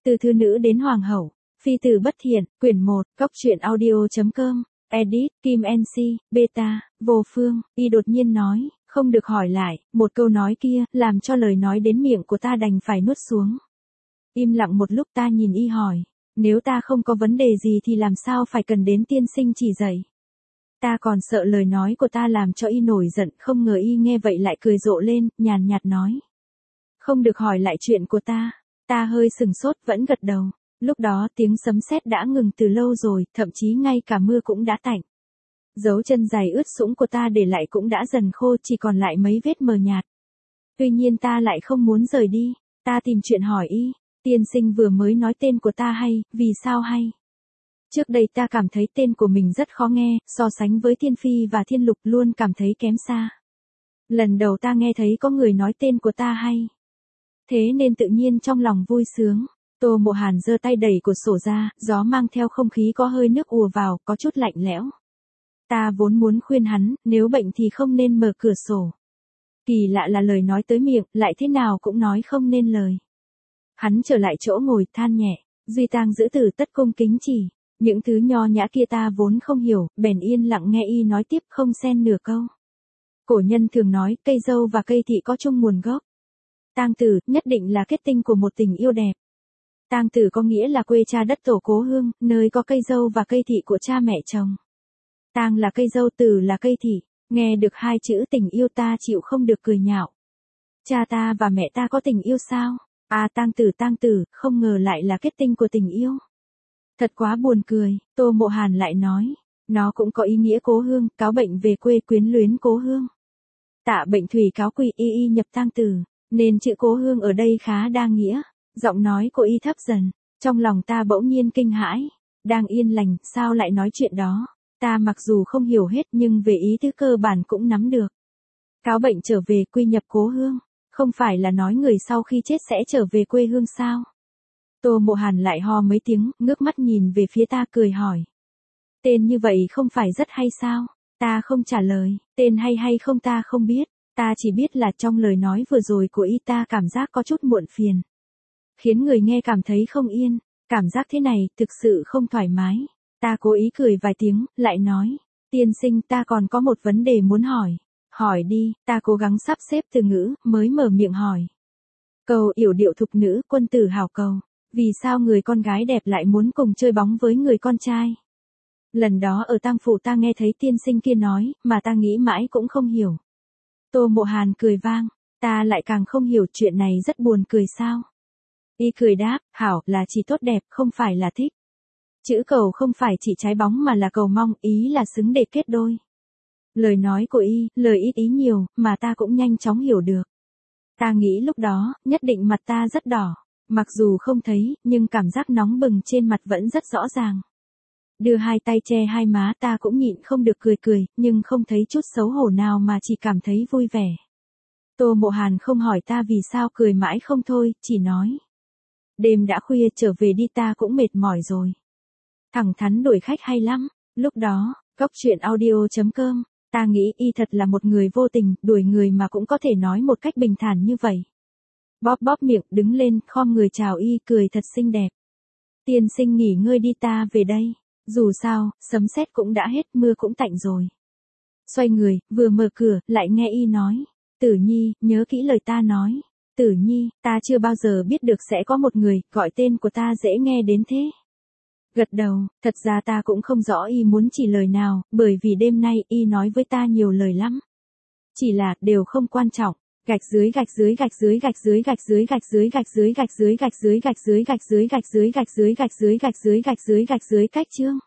Từ thư nữ đến hoàng hậu, phi tử bất thiện, quyển 1, góc truyện audio.com, edit, Kim NC, beta, vô phương, y đột nhiên nói, không được hỏi lại, một câu nói kia, làm cho lời nói đến miệng của ta đành phải nuốt xuống. Im lặng một lúc ta nhìn y hỏi, nếu ta không có vấn đề gì thì làm sao phải cần đến tiên sinh chỉ dạy. Ta còn sợ lời nói của ta làm cho y nổi giận, không ngờ y nghe vậy lại cười rộ lên, nhàn nhạt nói. Không được hỏi lại chuyện của ta. Ta hơi sừng sốt vẫn gật đầu. Lúc đó tiếng sấm sét đã ngừng từ lâu rồi, thậm chí ngay cả mưa cũng đã tạnh. Dấu chân dài ướt sũng của ta để lại cũng đã dần khô, chỉ còn lại mấy vết mờ nhạt. Tuy nhiên ta lại không muốn rời đi. Ta tìm chuyện hỏi y, tiên sinh vừa mới nói tên của ta hay, vì sao hay? Trước đây ta cảm thấy tên của mình rất khó nghe, so sánh với Thiên Phi và Thiên Lục luôn cảm thấy kém xa. Lần đầu ta nghe thấy có người nói tên của ta hay. Thế nên tự nhiên trong lòng vui sướng. Tô Mộ Hàn giơ tay đẩy cửa sổ ra, gió mang theo không khí có hơi nước ùa vào, có chút lạnh lẽo. Ta vốn muốn khuyên hắn, nếu bệnh thì không nên mở cửa sổ. Kỳ lạ là lời nói tới miệng, lại thế nào cũng nói không nên lời. Hắn trở lại chỗ ngồi than nhẹ, duy tang giữ tử tất cung kính chỉ. Những thứ nho nhã kia ta vốn không hiểu, bèn yên lặng nghe y nói tiếp không xen nửa câu. Cổ nhân thường nói, cây dâu và cây thị có chung nguồn gốc. Tang tử, nhất định là kết tinh của một tình yêu đẹp. Tang tử có nghĩa là quê cha đất tổ cố hương, nơi có cây dâu và cây thị của cha mẹ chồng. Tang là cây dâu, tử là cây thị, nghe được hai chữ tình yêu ta chịu không được cười nhạo. Cha ta và mẹ ta có tình yêu sao? À tang tử, không ngờ lại là kết tinh của tình yêu. Thật quá buồn cười, Tô Mộ Hàn lại nói, nó cũng có ý nghĩa cố hương, cáo bệnh về quê quyến luyến cố hương. Tạ bệnh thủy cáo quỳ y nhập tang tử, nên chữ cố hương ở đây khá đa nghĩa. Giọng nói của y thấp dần, trong lòng ta bỗng nhiên kinh hãi, đang yên lành, sao lại nói chuyện đó. Ta mặc dù không hiểu hết nhưng về ý tứ cơ bản cũng nắm được. Cáo bệnh trở về quy nhập cố hương, không phải là nói người sau khi chết sẽ trở về quê hương sao? Tô Mộ Hàn lại ho mấy tiếng, ngước mắt nhìn về phía ta cười hỏi. Tên như vậy không phải rất hay sao? Ta không trả lời, tên hay không ta không biết, ta chỉ biết là trong lời nói vừa rồi của y ta cảm giác có chút muộn phiền. Khiến người nghe cảm thấy không yên, cảm giác thế này thực sự không thoải mái. Ta cố ý cười vài tiếng, lại nói, tiên sinh ta còn có một vấn đề muốn hỏi. Hỏi đi, ta cố gắng sắp xếp từ ngữ, mới mở miệng hỏi. Cầu yểu điệu thục nữ, quân tử hảo cầu. Vì sao người con gái đẹp lại muốn cùng chơi bóng với người con trai? Lần đó ở tang phủ ta nghe thấy tiên sinh kia nói, mà ta nghĩ mãi cũng không hiểu. Tô Mộ Hàn cười vang, ta lại càng không hiểu chuyện này rất buồn cười sao? Y cười đáp, hảo là chỉ tốt đẹp, không phải là thích. Chữ cầu không phải chỉ trái bóng mà là cầu mong, ý là xứng để kết đôi. Lời nói của y, lời ít ý nhiều, mà ta cũng nhanh chóng hiểu được. Ta nghĩ lúc đó, nhất định mặt ta rất đỏ. Mặc dù không thấy, nhưng cảm giác nóng bừng trên mặt vẫn rất rõ ràng. Đưa hai tay che hai má ta cũng nhịn không được cười, nhưng không thấy chút xấu hổ nào mà chỉ cảm thấy vui vẻ. Tô Mộ Hàn không hỏi ta vì sao cười mãi không thôi, chỉ nói. Đêm đã khuya trở về đi ta cũng mệt mỏi rồi. Thẳng thắn đuổi khách hay lắm, lúc đó, góc truyện audio.com, ta nghĩ y thật là một người vô tình, đuổi người mà cũng có thể nói một cách bình thản như vậy. Bóp miệng, đứng lên, khom người chào y, cười thật xinh đẹp. Tiên sinh nghỉ ngơi đi ta về đây. Dù sao, sấm sét cũng đã hết, mưa cũng tạnh rồi. Xoay người, vừa mở cửa, lại nghe y nói. Tử Nhi, nhớ kỹ lời ta nói. Tử Nhi, ta chưa bao giờ biết được sẽ có một người, gọi tên của ta dễ nghe đến thế. Gật đầu, thật ra ta cũng không rõ y muốn chỉ lời nào, bởi vì đêm nay y nói với ta nhiều lời lắm. Chỉ là, đều không quan trọng. Gạch dưới cách chương.